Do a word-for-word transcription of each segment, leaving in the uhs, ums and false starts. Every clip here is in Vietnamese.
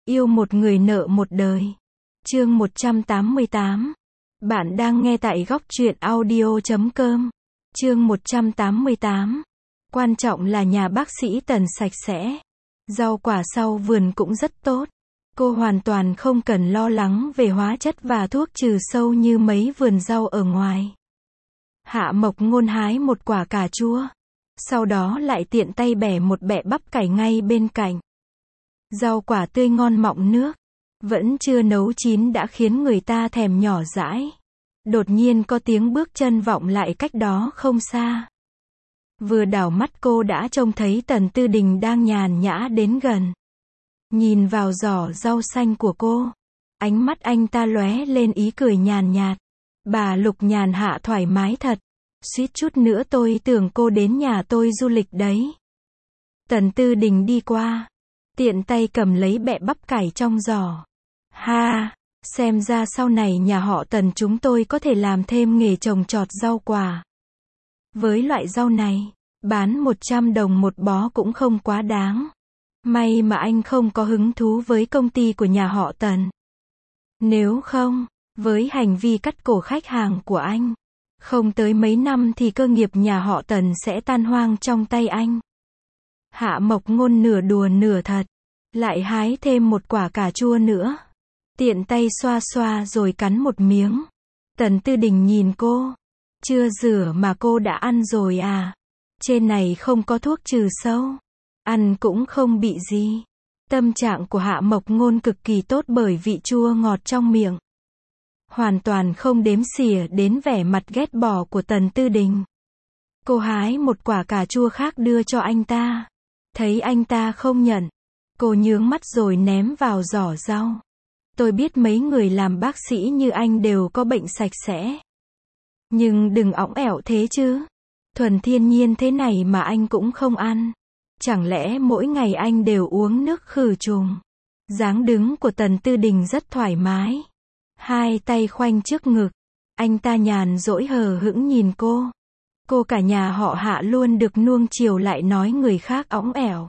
Yêu một người nợ một đời. Chương một trăm tám mươi tám. Bạn đang nghe tại góc truyện audio chấm com. Chương một trăm tám mươi tám. Quan trọng là nhà bác sĩ Tần sạch sẽ. Rau quả sau vườn cũng rất tốt. Cô hoàn toàn không cần lo lắng về hóa chất và thuốc trừ sâu như mấy vườn rau ở ngoài. Hạ Mộc Ngôn hái một quả cà chua. Sau đó lại tiện tay bẻ một bẹ bắp cải ngay bên cạnh. Rau quả tươi ngon mọng nước. Vẫn chưa nấu chín đã khiến người ta thèm nhỏ dãi. Đột nhiên có tiếng bước chân vọng lại cách đó không xa. Vừa đảo mắt cô đã trông thấy Tần Tư Đình đang nhàn nhã đến gần. Nhìn vào giỏ rau xanh của cô. Ánh mắt anh ta lóe lên ý cười nhàn nhạt. Bà Lục nhàn hạ thoải mái thật. Suýt chút nữa tôi tưởng cô đến nhà tôi du lịch đấy. Tần Tư Đình đi qua. Tiện tay cầm lấy bẹ bắp cải trong giỏ. Ha, xem ra sau này nhà họ Tần chúng tôi có thể làm thêm nghề trồng trọt rau quả. Với loại rau này, bán một trăm đồng một bó cũng không quá đáng. May mà anh không có hứng thú với công ty của nhà họ Tần. Nếu không, với hành vi cắt cổ khách hàng của anh, không tới mấy năm thì cơ nghiệp nhà họ Tần sẽ tan hoang trong tay anh. Hạ Mộc Ngôn nửa đùa nửa thật. Lại hái thêm một quả cà chua nữa. Tiện tay xoa xoa rồi cắn một miếng. Tần Tư Đình nhìn cô. Chưa rửa mà cô đã ăn rồi à? Trên này không có thuốc trừ sâu. Ăn cũng không bị gì. Tâm trạng của Hạ Mộc Ngôn cực kỳ tốt bởi vị chua ngọt trong miệng. Hoàn toàn không đếm xỉa đến vẻ mặt ghét bỏ của Tần Tư Đình. Cô hái một quả cà chua khác đưa cho anh ta. Thấy anh ta không nhận. Cô nhướng mắt rồi ném vào giỏ rau. Tôi biết mấy người làm bác sĩ như anh đều có bệnh sạch sẽ. Nhưng đừng õng ẻo thế chứ. Thuần thiên nhiên thế này mà anh cũng không ăn. Chẳng lẽ mỗi ngày anh đều uống nước khử trùng? Dáng đứng của Tần Tư Đình rất thoải mái. Hai tay khoanh trước ngực. Anh ta nhàn rỗi hờ hững nhìn cô. Cô cả nhà họ Hạ luôn được nuông chiều lại nói người khác õng ẻo.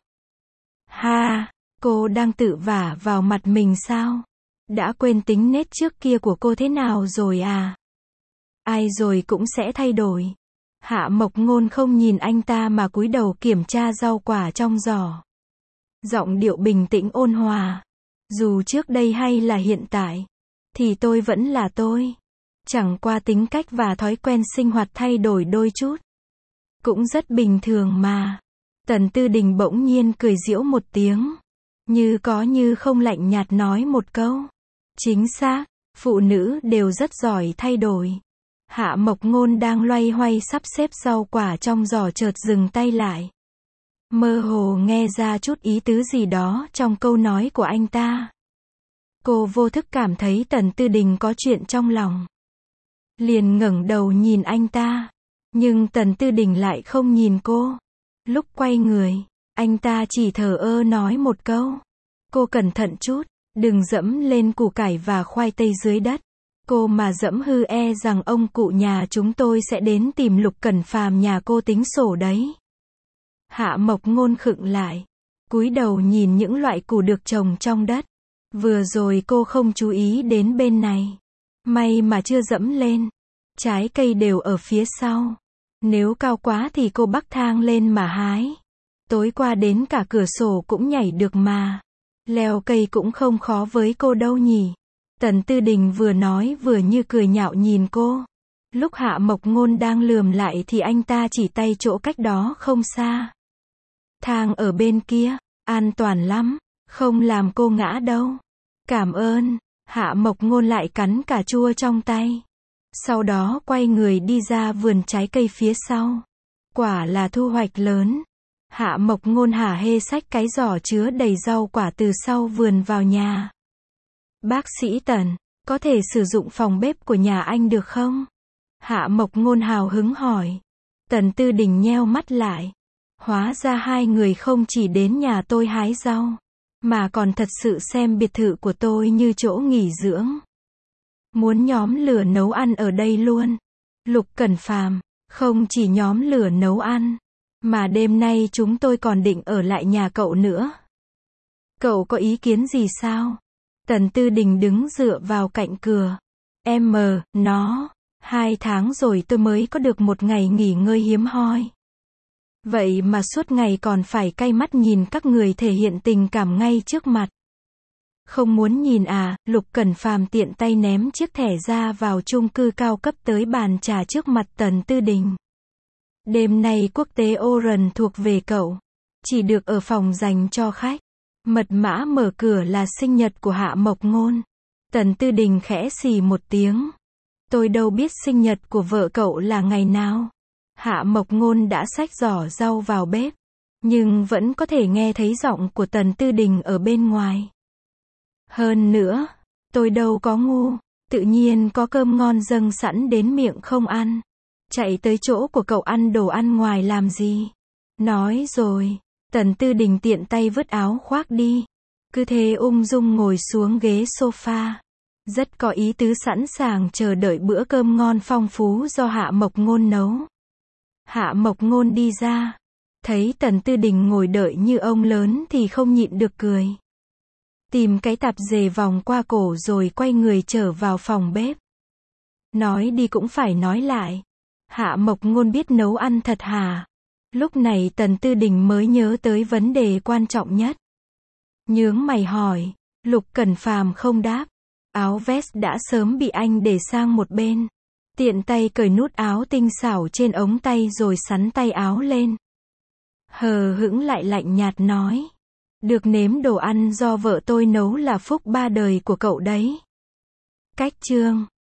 Ha! Cô đang tự vả vào mặt mình sao? Đã quên tính nết trước kia của cô thế nào rồi à? Ai rồi cũng sẽ thay đổi. Hạ Mộc Ngôn không nhìn anh ta mà cúi đầu kiểm tra rau quả trong giỏ. Giọng điệu bình tĩnh ôn hòa. Dù trước đây hay là hiện tại, thì tôi vẫn là tôi. Chẳng qua tính cách và thói quen sinh hoạt thay đổi đôi chút. Cũng rất bình thường mà. Tần Tư Đình bỗng nhiên cười giễu một tiếng. Như có như không lạnh nhạt nói một câu. Chính xác, phụ nữ đều rất giỏi thay đổi. Hạ Mộc Ngôn đang loay hoay sắp xếp rau quả trong giỏ chợt dừng tay lại. Mơ hồ nghe ra chút ý tứ gì đó trong câu nói của anh ta. Cô vô thức cảm thấy Tần Tư Đình có chuyện trong lòng. Liền ngẩng đầu nhìn anh ta. Nhưng Tần Tư Đình lại không nhìn cô. Lúc quay người, anh ta chỉ thờ ơ nói một câu. Cô cẩn thận chút, đừng dẫm lên củ cải và khoai tây dưới đất. Cô mà dẫm hư e rằng ông cụ nhà chúng tôi sẽ đến tìm Lục Cẩn Phàm nhà cô tính sổ đấy. Hạ Mộc Ngôn khựng lại. Cúi đầu nhìn những loại củ được trồng trong đất. Vừa rồi cô không chú ý đến bên này. May mà chưa dẫm lên. Trái cây đều ở phía sau. Nếu cao quá thì cô bắc thang lên mà hái. Tối qua đến cả cửa sổ cũng nhảy được mà. Leo cây cũng không khó với cô đâu nhỉ. Tần Tư Đình vừa nói vừa như cười nhạo nhìn cô. Lúc Hạ Mộc Ngôn đang lườm lại thì anh ta chỉ tay chỗ cách đó không xa. Thang ở bên kia, an toàn lắm, không làm cô ngã đâu. Cảm ơn. Hạ Mộc Ngôn lại cắn cà chua trong tay. Sau đó quay người đi ra vườn trái cây phía sau. Quả là thu hoạch lớn. Hạ Mộc Ngôn hả hê xách cái giỏ chứa đầy rau quả từ sau vườn vào nhà. Bác sĩ Tần, có thể sử dụng phòng bếp của nhà anh được không? Hạ Mộc Ngôn hào hứng hỏi. Tần Tư Đình nheo mắt lại. Hóa ra hai người không chỉ đến nhà tôi hái rau, mà còn thật sự xem biệt thự của tôi như chỗ nghỉ dưỡng. Muốn nhóm lửa nấu ăn ở đây luôn. Lục Cẩn Phàm, không chỉ nhóm lửa nấu ăn, mà đêm nay chúng tôi còn định ở lại nhà cậu nữa. Cậu có ý kiến gì sao? Tần Tư Đình đứng dựa vào cạnh cửa. Em mờ, nó, hai tháng rồi tôi mới có được một ngày nghỉ ngơi hiếm hoi. Vậy mà suốt ngày còn phải cay mắt nhìn các người thể hiện tình cảm ngay trước mặt. Không muốn nhìn à, Lục Cẩn Phàm tiện tay ném chiếc thẻ ra vào chung cư cao cấp tới bàn trà trước mặt Tần Tư Đình. Đêm nay quốc tế Oran thuộc về cậu. Chỉ được ở phòng dành cho khách. Mật mã mở cửa là sinh nhật của Hạ Mộc Ngôn. Tần Tư Đình khẽ xì một tiếng. Tôi đâu biết sinh nhật của vợ cậu là ngày nào. Hạ Mộc Ngôn đã xách giỏ rau vào bếp. Nhưng vẫn có thể nghe thấy giọng của Tần Tư Đình ở bên ngoài. Hơn nữa, tôi đâu có ngu. Tự nhiên có cơm ngon dâng sẵn đến miệng không ăn. Chạy tới chỗ của cậu ăn đồ ăn ngoài làm gì? Nói rồi. Tần Tư Đình tiện tay vứt áo khoác đi. Cứ thế ung dung ngồi xuống ghế sofa. Rất có ý tứ sẵn sàng chờ đợi bữa cơm ngon phong phú do Hạ Mộc Ngôn nấu. Hạ Mộc Ngôn đi ra. Thấy Tần Tư Đình ngồi đợi như ông lớn thì không nhịn được cười. Tìm cái tạp dề vòng qua cổ rồi quay người trở vào phòng bếp. Nói đi cũng phải nói lại. Hạ Mộc Ngôn biết nấu ăn thật hả? Lúc này Tần Tư Đình mới nhớ tới vấn đề quan trọng nhất. Nhướng mày hỏi. Lục Cẩn Phàm không đáp. Áo vest đã sớm bị anh để sang một bên. Tiện tay cởi nút áo tinh xảo trên ống tay rồi xắn tay áo lên. Hờ hững lại lạnh nhạt nói. Được nếm đồ ăn do vợ tôi nấu là phúc ba đời của cậu đấy. Cách chương